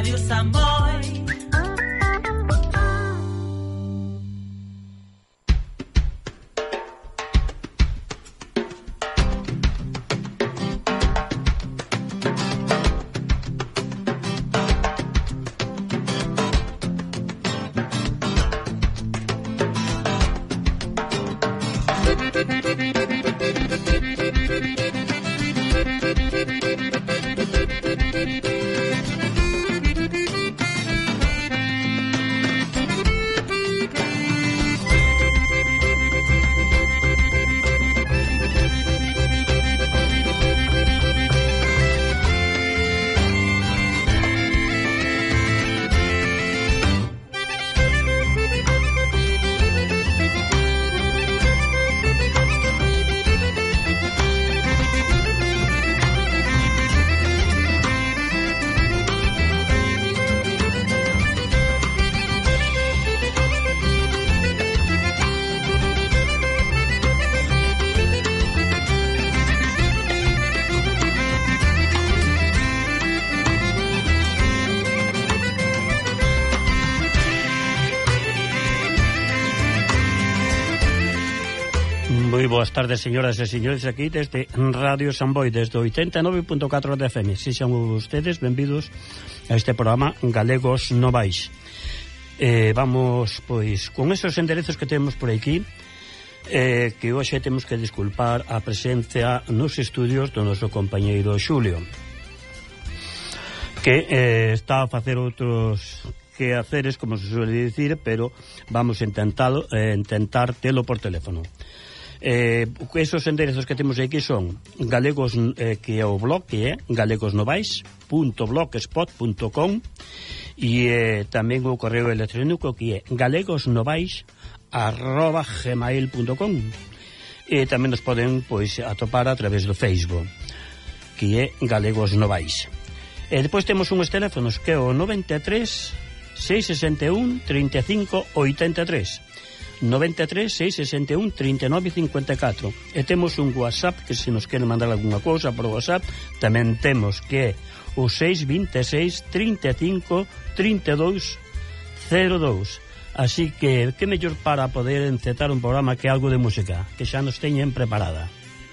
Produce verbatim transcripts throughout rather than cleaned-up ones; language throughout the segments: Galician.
Radio Samboy. Moi boas tardes, señoras e señores, aquí desde Radio Samboy, desde oitenta e nove punto catro de F M. Sexan ustedes benvidos a este programa Galegos Novais. Eh, vamos, pois, con esos enderezos que temos por aquí, eh, que hoxe temos que disculpar a presencia nos estudios do noso compañeiro Xulio, que eh, está a facer outros quehaceres, como se suele dicir, pero vamos a intentalo, eh, intentar telo por teléfono. Eh, esos enderezos que temos aquí son galegos, eh, que é o blog, que é galegosnovais punto blogspot punto com, e eh, tamén o correo electrónico, que é galegosnovais arroba gmail punto com, e tamén nos poden, pois, atopar a través do Facebook, que é Galegos Novais. E depois temos uns teléfonos, que é o noventa e tres, seiscentos e sesenta e un, trinta e cinco, oitenta e tres, noventa e tres, seiscentos e sesenta e un, trinta e nove, cincuenta e catro. E temos un WhatsApp, que se nos quere mandar alguna cousa por WhatsApp, tamén temos, que é o seis vinte e seis, trinta e cinco, trinta e dous, cero dous. Así que, que mellor para poder encetar un programa que algo de música, que xa nos teñen preparada.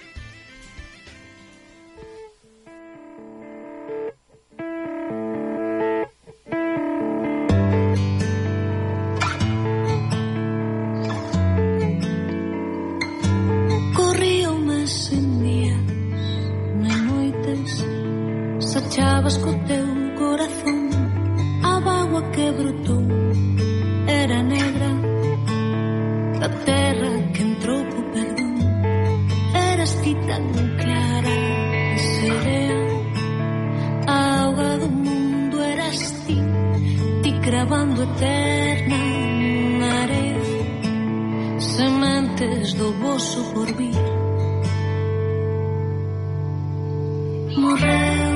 Sachabas co teu corazón, a bagua que brotou era negra, da terra que entrou co perdón. Eras ti tan clara e serea, a auga do mundo eras ti, ti cravando eterna na area, sementes do voso porvir. Morreu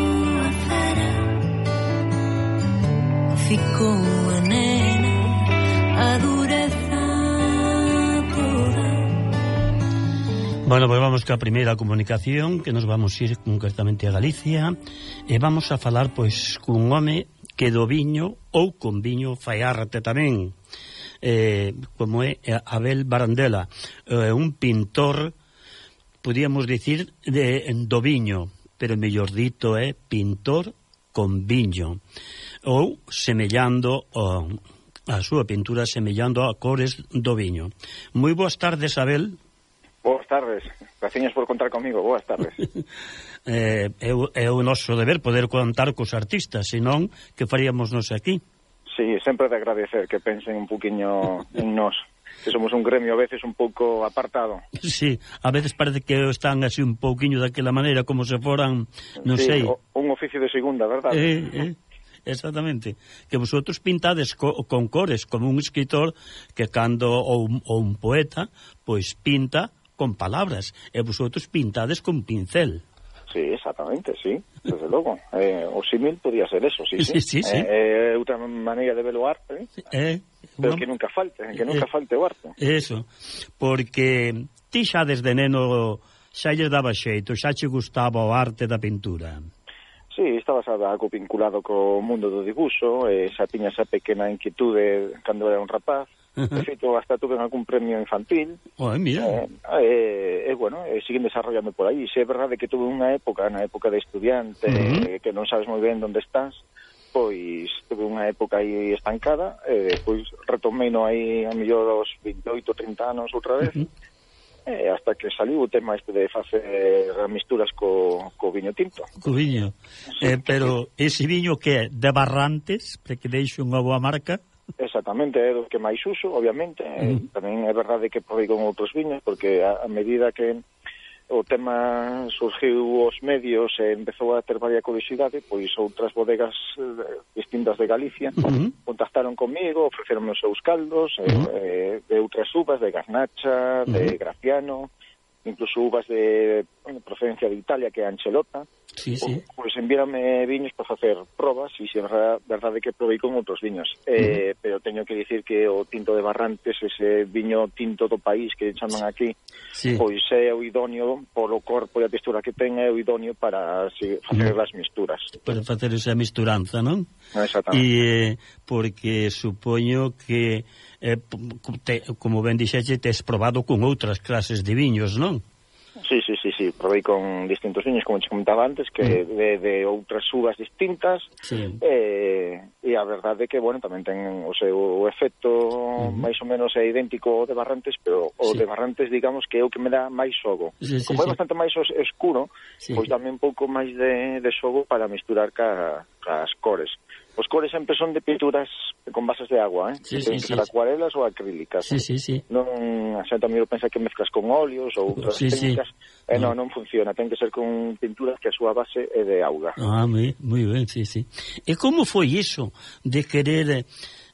ficou a nena, a dureza toda. Bueno, pues vamos ca primeira comunicación, que nos vamos ir concretamente a Galicia, e vamos a falar, pois, cun home que do viño ou con viño fai arte tamén, eh, como é Abel Barandela, eh, un pintor, podíamos dicir, de, do viño, pero mellor dito é pintor con viño, ou semellando oh, a súa pintura semellando a cores do viño. Moi boas tardes, Abel. Boas tardes, gracias por contar comigo, boas tardes. eh, é, é o noso deber poder contar cos artistas, senón que faríamos nos aquí. Sí, sempre de agradecer que pensen un poquinho en nós, que somos un gremio a veces un pouco apartado. Sí, a veces parece que están así un pouquiño daquela maneira, como se foran, non sí, sei. Un oficio de segunda, verdade? Eh, eh. Exactamente, que vosotros pintades co, con cores, como un escritor que cando ou, ou un poeta, pois pinta con palabras, e vosotros pintades con pincel. Sí, exactamente, sí, desde logo. Eh, o símil podía ser eso, sí, sí. sí, sí, sí. Eh, eh, outra maneira de ver o arte, eh, pero una... que nunca falte, que nunca eh, falte o arte. Eso, porque ti xa desde neno xa lle daba xeito, xa che gustaba o arte da pintura. Sí, Sí, estabas algo vinculado co mundo do dibuixo, e xa tiña esa pequena inquietude cando era un rapaz. Uh -huh. De feito, hasta tuve algún premio infantil. Oh, mira. E, eh, eh, bueno, eh, siguen desarrollando por aí. Se é verdade que tuve unha época, na época de estudiante, uh -huh. eh, que non sabes moi ben onde estás, pois tuve unha época aí estancada, e depois retomei no aí a mellor aos veintioito, trinta anos outra vez. Uh -huh. Eh, hasta que saliu o tema este de facer misturas co, co viño tinto. Co viño. Sí. Eh, pero ese viño que é de Barrantes, para que deixe unha boa marca? Exactamente, é do que máis uso, obviamente. Uh -huh. eh, tamén é verdade que provei con outros viños, porque a, a medida que o tema surgiu os medios e empezou a ter varia curiosidade, pois outras bodegas eh, distintas de Galicia uh -huh. contactaron comigo, ofreceronme os seus caldos, uh -huh. eh, de outras uvas, de Garnacha, uh -huh. de Graciano, incluso uvas de bueno, procedencia de Italia, que é Ancelota. Sí, sí. Pois enviárame viños para facer probas, e se é verdade que provei con outros viños. Uh -huh. eh, pero teño que dicir que o tinto de Barrantes, ese viño tinto do país que chaman aquí, sí. pois é o idóneo polo corpo e a textura que ten, é o idóneo para si, facer uh -huh. as misturas. Para facer esa misturanza, non? Exactamente. E eh, porque supoño que eh, te, como ben dixeche, tes probado con outras clases de viños, non? Sí, sí, sí, sí, provei con distintos viños, como te comentaba antes, que mm. de, de outras uvas distintas, sí. eh, e a verdade é que, bueno, tamén ten o seu efecto uh -huh. máis ou menos é idéntico ao de Barrantes, pero o sí. de Barrantes, digamos, que é o que me dá máis xogo. Sí, sí, como é sí. bastante máis escuro, sí. pois dame un pouco máis de, de xogo para misturar ca, ca as cores. Os cores sempre son de pinturas con bases de agua, eh? Sí, Ten sí, que ser sí. acuarelas ou acrílicas. Sí, sí, sí. Non, a xente tamén pensa que mezclas con óleos ou outras sí, técnicas, sí. e non, non funciona, ten que ser con pinturas que a súa base é de auga. Ah, moi, moi ben, sí, sí. E como foi iso de querer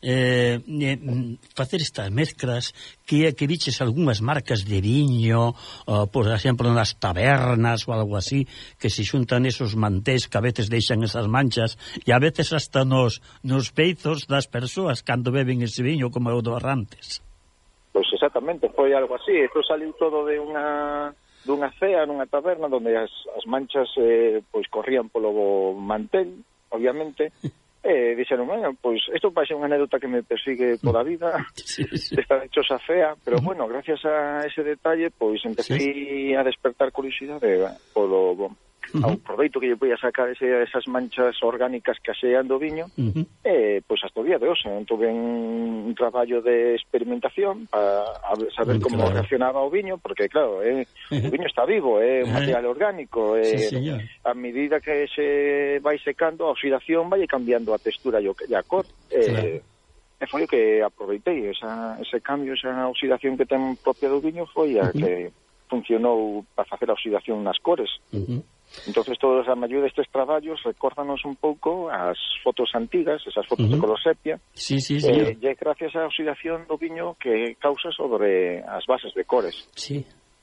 eh, eh, facer estas mezclas, que que viches algunhas marcas de viño, uh, por exemplo, nas tabernas ou algo así, que se xuntan esos mantés que a veces deixan esas manchas, e a veces hasta nos, nos peizos das persoas cando beben ese viño, como é o do Barrantes? Pois exactamente, foi algo así. Isto saliu todo de unha dunha cea nunha taberna onde as, as manchas eh, pois corrían polo mantel, obviamente. E dixeron, bueno, pois isto vai ser unha anécdota que me persigue toda a vida, sí, sí. Está hecho esa fea, pero uh -huh. bueno, gracias a ese detalle, pois empecé sí. a despertar curiosidade polo uh -huh. ao proveito que lle podía sacar ese, esas manchas orgánicas que asean do viño, uh -huh. e pois hasta o día de hoxe, tuve un traballo de experimentación para saber como claro. reaccionaba o viño, porque claro, eh, uh -huh. o viño está vivo, é eh, un material orgánico, eh, sí, a medida que se vai secando, a oxidación vai cambiando a textura e a cor, eh, claro. e foi o que aproveitei, esa, ese cambio, esa oxidación que ten propia do viño foi a uh -huh. que funcionou para facer a oxidación nas cores. Uh -huh. Entonces, toda a maioría destes traballos recórdanos un pouco as fotos antigas, esas fotos uh -huh. de color sepia, sí, sí, sí, eh, e gracias á oxidación do viño que causa sobre as bases de cores. Sí,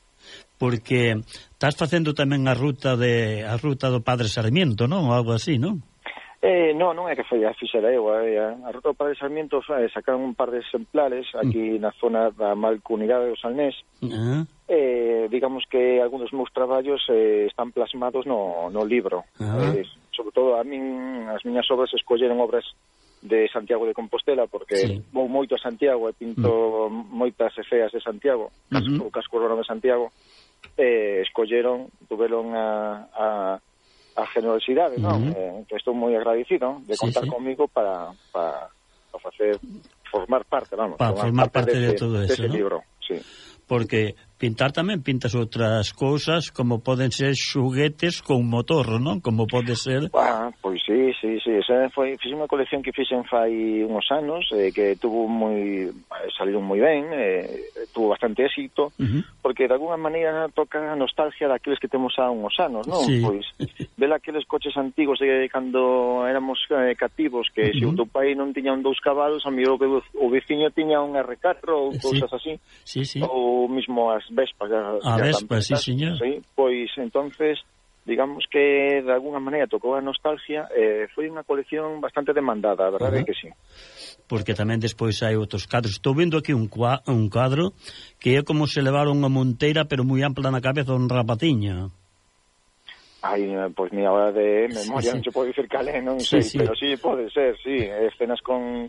porque estás facendo tamén a ruta de a ruta do Padre Sarmiento, non? Ou algo así, non? Eh, non, non é que foi a fixera eu, a, a ruta do Padre Sarmiento sacaron un par de exemplares aquí uh -huh. na zona da Malcomunidade do Salnés. Uh -huh. Eh, digamos que algúns dos meus traballos eh, están plasmados no, no libro. Uh-huh. eh, sobre todo a min, as miñas obras escolleron obras de Santiago de Compostela, porque sí. vou moito a Santiago e pinto uh -huh. moitas efeas de Santiago, uh -huh. o casco urbano de Santiago, eh, escolleron, tuveron a, a, a generosidade, uh -huh. non? Eh, que estou moi agradecido de contar sí, sí. comigo para, para, para facer, formar parte, vamos, para formar parte, parte de, de todo eso, ¿no? libro, sí. Porque pintar tamén pintas outras cousas, como poden ser xuguetes con motor, non? Como pode ser... Ah, pois sí, sí, sí. Esa foi, fixe unha colección que fixen fai uns anos, eh, que tuvo moi... saliu moi ben, eh, tuvo bastante éxito, uh -huh. porque de alguna maneira toca a nostalgia daqueles que temos há uns anos, non? Sí. Pois, ver aqueles coches antigos de cando éramos eh, cativos, que uh -huh. se o teu pai non tiña un dous cabalos, a mí o, o veciño tiña un erre catro ou cousas sí. así. Sí, sí. Ou mismo as Vespas. A Vespa, sí, señor. Sí, pois, entonces, digamos que de alguna maneira tocou a nostalgia, eh, foi unha colección bastante demandada, a verdade uh -huh. é que sí. Porque tamén despois hai outros cadros. Estou vendo aquí un, un cadro que é como se levaron unha monteira, pero moi ampla na cabeza un rapaciña. Ai, pois ni a hora de memoria, sí, sí. non se pode dicir calé, non Sí, sei, sí. pero sí, pode ser, sí, escenas con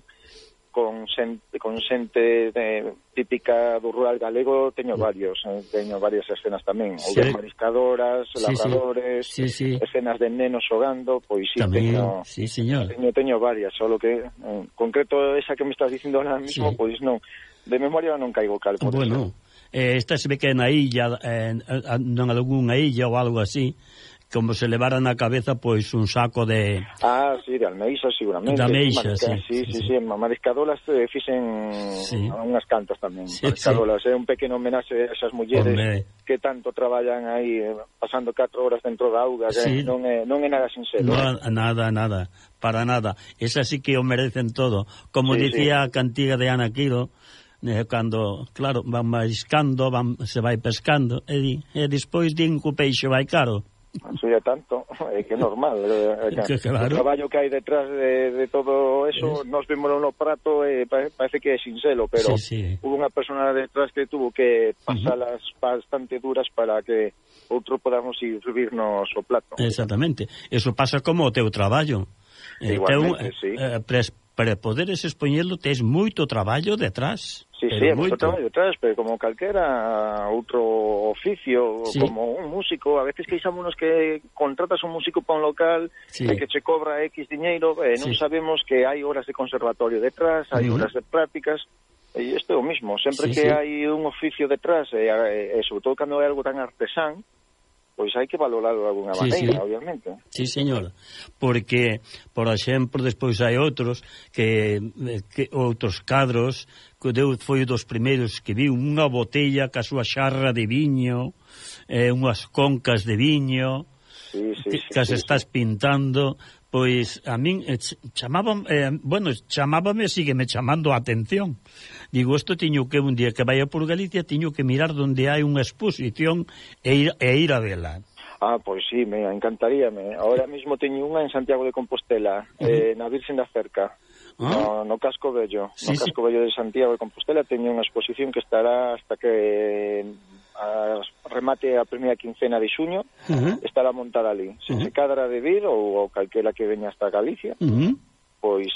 con xente, con xente de, típica do rural galego, teño varios, eh, teño varias escenas tamén, Sí. ou de mariscadoras, Sí, labradores, sí, sí. escenas de nenos xogando, pois sí, Tamén, teño, sí, señor. teño, teño varias, solo que en concreto esa que me estás dicindo ahora mismo, Sí. pois non, de memoria non caigo cal por Bueno, eh, esta se ve que na illa, eh, non algunha illa ou algo así, como se levara na cabeza pois un saco de... Ah, sí, de almeixa, seguramente. De almeixa, Marisca, sí, sí, sí, sí, sí. sí, en mariscadolas eh, fixen Sí. unhas cantas tamén. Sí, Mariscadolas, é un pequeno homenaxe a esas mulleres Hombre. que tanto traballan aí eh, pasando catro horas dentro da auga, que Sí. non é, non é nada sincero. No, nada, nada, para nada. Esa sí que o merecen todo. Como Sí, dicía a cantiga de Ana Quiro, eh, cando, claro, van mariscando, van, se vai pescando, e, di, e despois din que o peixe vai caro. Eso ya tanto, é que é normal. eh, Que claro. O traballo que hai detrás de, de todo eso, Es... nos vimos no prato e eh, parece que é sincero, pero Sí, sí. hubo unha persona detrás que tuvo que pasalas uh-huh. bastante duras para que outro podamos ir subirnos o plato. Exactamente. Eso pasa como o teu traballo. Eh, Igualmente, teu, sí. Eh, pres, para poderes expoñelo, tes moito traballo detrás. Sí, pero sí, é moito moito traballo detrás, pero como calquera outro oficio, Sí. como un músico, a veces queixámonos que contratas un músico para un local Sí. e que che cobra X diñeiro, e non Sí. sabemos que hai horas de conservatorio detrás, hai Uh-huh. horas de prácticas, e isto é o mismo, sempre Sí, que sí. hai un oficio detrás, e, e, e sobre todo cando é algo tan artesán, pois hai que valorarlo de alguna Sí, maneira, sí. obviamente. Sí, señor. Porque, por exemplo, despois hai outros que, que outros cadros que deu foi dos primeiros que viu unha botella ca súa xarra de viño, eh, unhas concas de viño, Sí, sí, que, sí, que as sí, estás sí. pintando, pois a min eh, chamaban, eh, bueno, chamábame, sígueme chamando a atención. Digo, isto tiño que un día que vaya por Galicia, tiño que mirar onde hai unha exposición e ir, e ir a vela. Ah, pois sí, me encantaríame. Ahora mismo teño unha en Santiago de Compostela, uh-huh. eh, na Virxen da Cerca, Ah. no, no Casco Vello. Sí, no sí. Casco Vello de Santiago de Compostela teño unha exposición que estará hasta que a, remate a primeira quincena de xuño, Uh-huh. estará montada ali. Se Uh-huh. se cadra de vir ou, ou calquera que veña hasta Galicia, Uh-huh. pois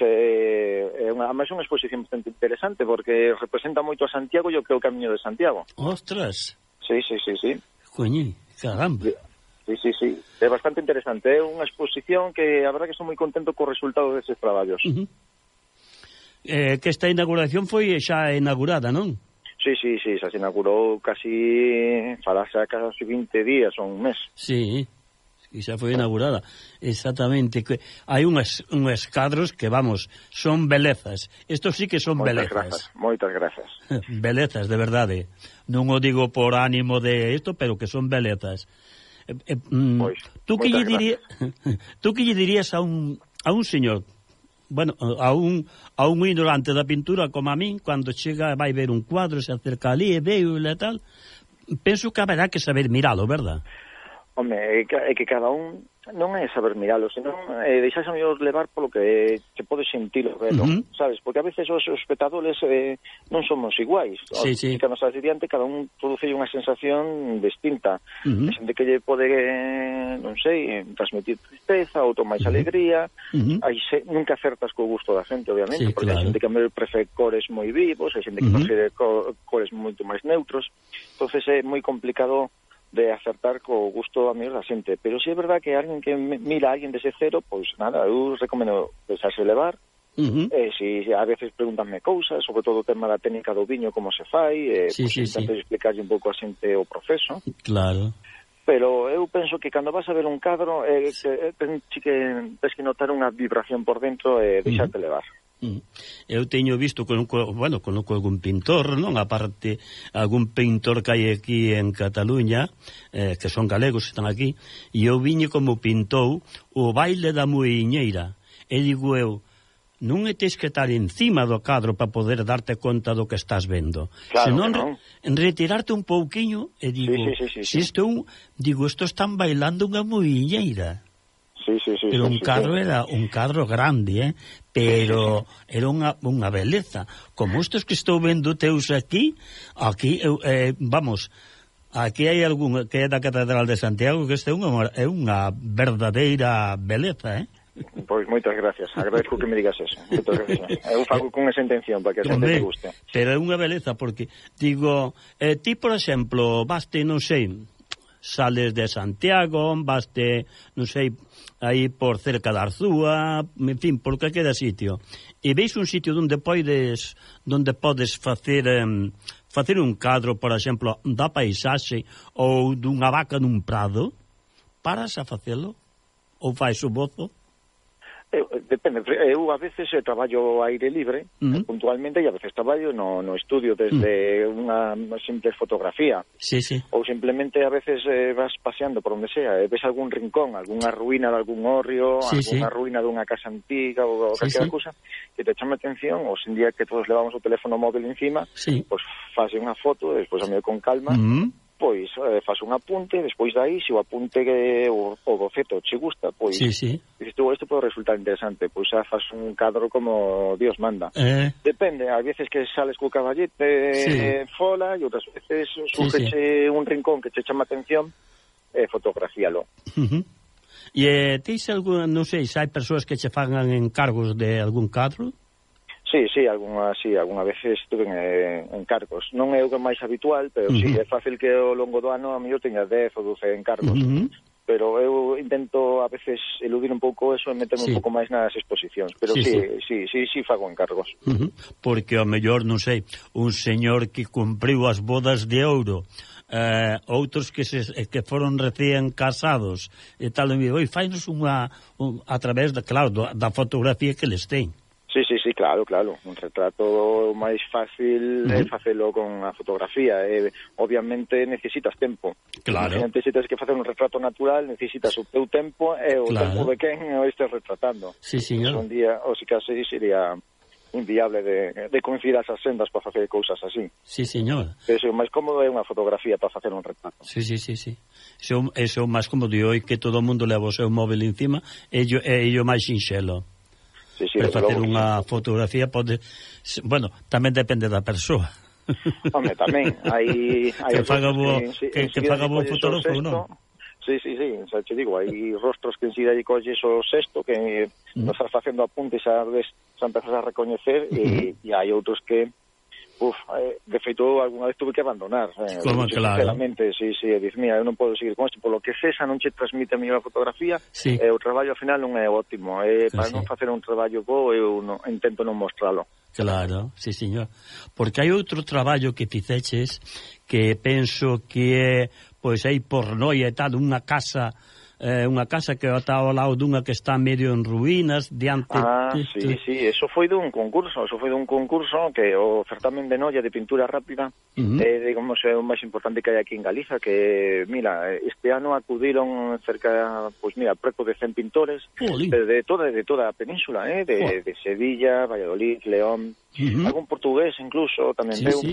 é, é unha, máis unha exposición bastante interesante porque representa moito a Santiago e o que é o camiño de Santiago. Ostras, Sí, sí, sí, sí. coñi, caramba. Sí, sí, sí. É bastante interesante. É unha exposición que a verdad que estou moi contento co resultado deses traballos. Uh-huh. Eh, que esta inauguración foi xa inaugurada, non? Sí, sí, sí, xa se inaugurou casi, falase a casi vinte días ou un mes. Sí, e xa foi inaugurada. Exactamente. Que hai unhas, unhas cadros que, vamos, son belezas. Estos sí que son Moitas belezas. grazas, moitas grazas. Belezas, de verdade. Non o digo por ánimo de isto, pero que son belezas. Eh, eh, mm, Pois, tú que lle moitas dirías, tú que lle dirías a un a un señor, bueno, a un a un ignorante da pintura como a min, cando chega vai ver un cuadro, se acerca ali e ve e tal, penso que haberá que saber miralo, verdad? Home, é que, é que cada un non é saber miralo, senón é deixarse a mellor levar polo que te podes sentir o velo, Uh-huh. sabes? Porque a veces os espectadores eh, non somos iguais. Sí, sí. Que nos adiante, cada un produce unha sensación distinta. Uh-huh. Hai xente que lle pode, eh, non sei, transmitir tristeza, outro máis Uh-huh. alegría. Uh-huh. Hai xe, nunca acertas co gusto da xente, obviamente, Sí, porque claro. hai xente que a mellor prefere cores moi vivos, hai xente que Uh-huh. prefere co, cores moito máis neutros. Entonces é moi complicado de acertar co gusto a mellor da xente, pero si é verdad que alguén que mira a alguén desde cero, pois nada, eu recomendo deixarse levar. Uh-huh. Eh, si a veces pregúntanme cousas, sobre todo o tema da técnica do viño, como se fai, eh, Sí, pois sí, intento sí. explicarlle un pouco a xente o proceso, Claro. pero eu penso que cando vas a ver un cadro, eh, que, ten, que tens que notar unha vibración por dentro e deixarte uh-huh. levar. Eu teño visto con, con, bueno, con, con algún pintor, non? Aparte, algún pintor que hai aquí en Cataluña, eh, que son galegos, están aquí, e eu viñe como pintou o baile da muiñeira. E digo eu, non é tes que estar encima do cadro para poder darte conta do que estás vendo. Claro senón que non. retirarte un pouquiño e digo, Sí, sí, sí, sí, si isto é un, digo, isto están bailando unha muiñeira. Sí, sí, sí. Pero sí, un sí, cadro sí. era un cadro grande, eh? Pero era unha, unha beleza. Como estes que estou vendo teus aquí, aquí, eu, eh, vamos, Aquí hai algún que é da Catedral de Santiago, que este é unha, é unha verdadeira beleza, eh? Pois moitas gracias, agradezco que me digas eso. Moitas gracias. Eu fago con esa intención para que a xente te guste. Pero é unha beleza porque digo, eh, ti por exemplo, vaste, non sei, sales de Santiago, vaste, non sei, aí por cerca da Arzúa, en fin, por calquera sitio. E veis un sitio onde podes onde podes facer um, facer un cadro, por exemplo, da paisaxe ou dunha vaca nun prado, paras a facelo? Ou fais o bozo? Eu, depende, eu a veces traballo ao aire libre, uh-huh. puntualmente, e a veces traballo no, no estudio desde uh-huh. unha simple fotografía. Sí, sí. Ou simplemente a veces eh, vas paseando por onde sea, e ves algún rincón, algunha ruína de algún hórreo, sí, algunha sí. ruína dunha casa antiga ou sí, calquera sí. cousa que te chama atención, ou sen día que todos levamos o teléfono móvil encima, sí. pois faz unha foto, despois a medio con calma, uh-huh. pois eh, faz un apunte, despois dai, se o apunte que o, o boceto che gusta, pois sí, sí. dices tú, isto pode resultar interesante, pois xa faz un cadro como Dios manda. Eh. Depende, hai veces que sales co caballete sí. fola e outras veces surgeche sí, sí. un rincón que che chama atención e eh, fotografíalo. Uh-huh. E eh, teis algún, non sei, se hai persoas que che fagan encargos de algún cadro? Sí, sí, algunha, sí, algunha vez estuve en eh, encargos. Non é o que máis habitual, pero uh-huh. sí, é fácil que ao longo do ano a mí eu teña dez ou doce encargos. Uh-huh. Pero eu intento a veces eludir un pouco eso e meterme sí. un pouco máis nas exposicións. Pero sí, sí, sí, sí, sí, sí fago encargos. Uh-huh. Porque ao mellor, non sei, un señor que cumpriu as bodas de ouro, eh, outros que se, que foron recién casados, e tal, e fainos unha, un, a través, de, claro, da fotografía que les ten. Sí, sí, sí, claro, claro. Un retrato máis fácil é uh-huh. facelo con a fotografía. E, obviamente, necesitas tempo. Claro. Se necesitas que facer un retrato natural, necesitas o teu tempo e o claro. tempo de quen o estes retratando. Sí, señor. Un día, ou se case, sería inviable de, de coincidir as sendas para facer cousas así. Sí, señor. Pero o máis cómodo é unha fotografía para facer un retrato. Sí, sí, sí, sí. Eso é o máis cómodo de hoy, que todo o mundo leva o seu móvil encima, e o máis sinxelo. Sí, sí, para facer unha fotografía pode, bueno, tamén depende da persoa. Home, tamén hai hai que faga bo que, que, que faga bo fotógrafo, non? Sí, sí, sí, xa te digo, hai rostros que enseguida lle colles o sexto que mm. nos estás facendo apuntes xa ves, xa empezas a recoñecer e, mm-hmm. e hai outros que Uf, eh, de feito, alguna vez tuve que abandonar. Eh, Como, claro. Sinceramente, sí, sí, diz, mira, eu non podo seguir con isto, polo que cesa non che transmite a mellor fotografía, sí. e o traballo ao final non é ótimo. Eh, para sí. non facer un traballo bo, eu no, intento non mostralo. Claro, sí, señor. Porque hai outro traballo que ficeches que penso que é, pois, aí por noia e tal, unha casa... Eh, unha casa que está ao lado dunha que está medio en ruínas diante... Ah, sí, sí, eso foi dun concurso, eso foi dun concurso que o certamen de Noia de pintura rápida, uh-huh. eh, digamos, é o máis importante que hai aquí en Galiza, que, mira, este ano acudiron cerca, pois pues, mira, preto de cen pintores, de, de toda de toda a península, eh, de, oh. de Sevilla, Valladolid, León, uh-huh. algún portugués incluso, tamén sí, veu. Sí.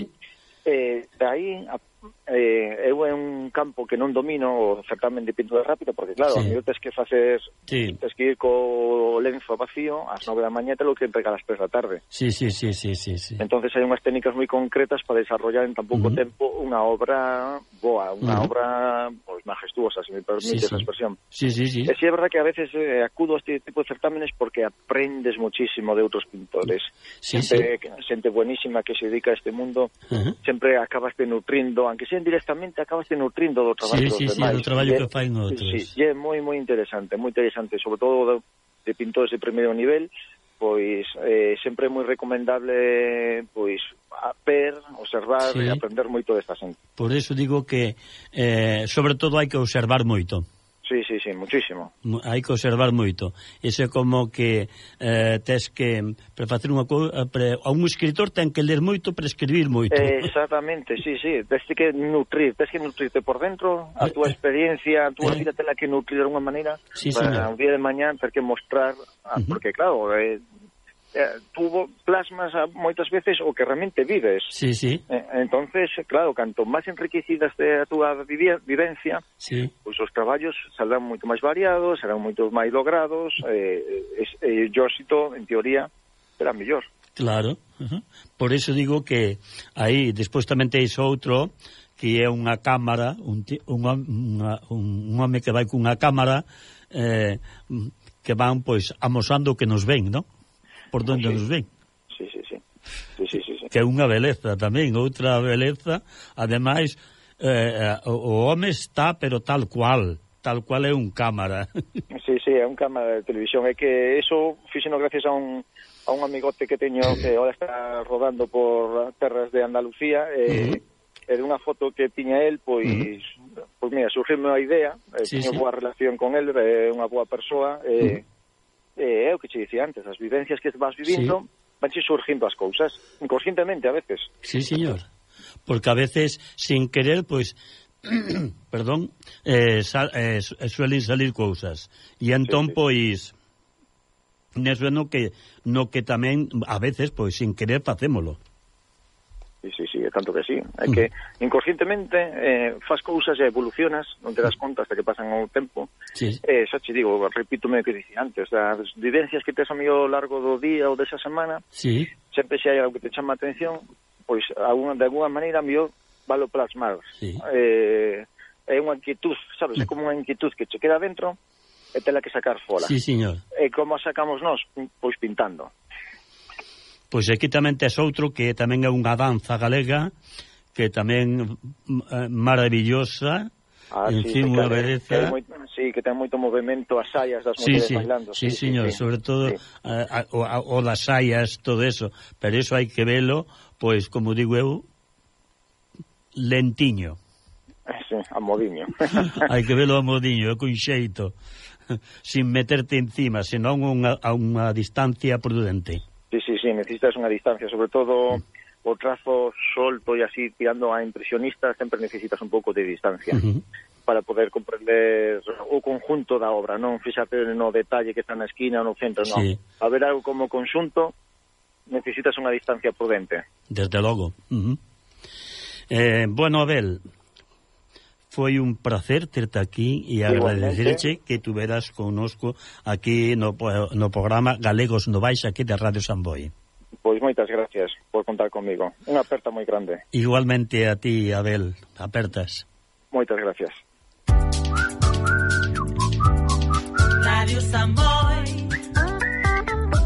Eh, de aí... A, Eh, eu é un campo que non domino o certamen de pintura rápida, porque claro, sí. a mellor tens que facer sí. tens que ir co lenzo vacío ás nove da mañá, te lo que entregar ás tres da tarde. Sí, sí, sí, sí, sí, sí. Entonces hai unhas técnicas moi concretas para desarrollar en tan pouco uh-huh. tempo unha obra boa, unha uh-huh. obra pois, majestuosa, se me permite sí, esa expresión. Sí, sí, sí. E si é verdad que a veces eh, acudo a este tipo de certámenes porque aprendes muchísimo de outros pintores. Sí, Sempre, sí. xente buenísima que se dedica a este mundo, uh-huh. sempre acabas de nutrindo, aunque sean directamente, acabas de nutrindo do traballo sí, dos sí, demais. Sí, do traballo que fain outros. Sí, sí, é moi, moi interesante, moi interesante, sobre todo de, de pintores de primeiro nivel, pois eh, sempre é moi recomendable pois a ver, observar sí. e aprender moito desta xente. Por eso digo que eh, sobre todo hai que observar moito. Sí, sí, sí, muchísimo. Hai que observar moito. Iso é como que eh, tes que para facer unha cousa, a un escritor ten que ler moito para escribir moito. Eh, exactamente, sí, sí, tes que nutrir, tes que nutrirte por dentro, a túa experiencia, a túa vida tela que nutrir de alguma maneira, sí, para un día de mañá ter que mostrar, ah, uh-huh. porque claro, eh, Eh, tú plasmas a, moitas veces o que realmente vives. Sí, sí. Eh, entonces, claro, canto máis enriquecidas de a túa vivencia, sí. pois os traballos saldrán moito máis variados, serán moito máis logrados, eh, eh, o éxito, en teoría, será mellor. Claro. Uh-huh. Por eso digo que aí, despois tamén teis outro que é unha cámara, un, un, unha, un, un home que vai cunha cámara eh, que van, pois, amosando que nos ven, non? Por donde sí. nos ven. Sí, sí, sí. Sí, sí, sí, sí. Que é unha beleza tamén, outra beleza, ademais, eh, o, o home está, pero tal cual, tal cual é un cámara. Sí, sí, é un cámara de televisión, é que eso fixeno gracias a un a un amigote que teño que ahora está rodando por terras de Andalucía, e... Uh -huh. E de unha foto que tiña el, pois, uh -huh. pois mira, surgiu-me a idea, eh, sí, teño sí. boa relación con el, é unha boa persoa, e, uh -huh. e é o que che dicía antes, as vivencias que vas vivindo, sí. vanche surgindo as cousas, inconscientemente a veces. Sí, señor, porque a veces, sin querer, pois, perdón, eh, sal, eh, suelen salir cousas, e entón, sí, sí. pois, neso no que, no que tamén, a veces, pois, sin querer, facémolo. Sí, sí, sí, é tanto que sí. É que inconscientemente eh, faz cousas e evolucionas, non te das conta hasta que pasan o tempo. Sí. Eh, xa te digo, repítome o que dixía antes, as vivencias que tes a mí ao largo do día ou desa semana, sí. sempre se hai algo que te chama a atención, pois alguna, de alguna maneira mellor valo plasmar. Sí. Eh, é unha inquietud, sabes? É como unha inquietud que che queda dentro e tela que sacar fora. Sí, señor. E como a sacamos nós? Pois pintando. Pois aquí tamén tes outro que tamén é unha danza galega que tamén é maravillosa, ah, en sí, fin, unha beleza. Que moi, sí, que ten moito movimento as saias das mulleres sí, sí. bailando. Sí, sí, señor, sí. sobre todo sí. a, a, o, a, o das saias, todo eso, pero eso hai que velo, pois, como digo eu, lentiño. Sí, a modiño. Hai que velo a modiño, con xeito, sin meterte encima, senón unha, a unha distancia prudente. Sí, sí, sí, necesitas unha distancia, sobre todo mm. o trazo solto e así tirando a impresionista, sempre necesitas un pouco de distancia uh -huh. para poder comprender o conjunto da obra, non fíxate no detalle que está na esquina ou no centro, non. Sí. A ver algo como conxunto, necesitas unha distancia prudente. Desde logo. Uh -huh. eh, bueno, Abel, foi un placer terte aquí e agradecerche que tuveras connosco aquí no, no programa Galegos no Baix aquí de Radio Samboy. Pois moitas gracias por contar comigo. Unha aperta moi grande. Igualmente a ti, Abel. Apertas. Moitas gracias. Radio Samboy.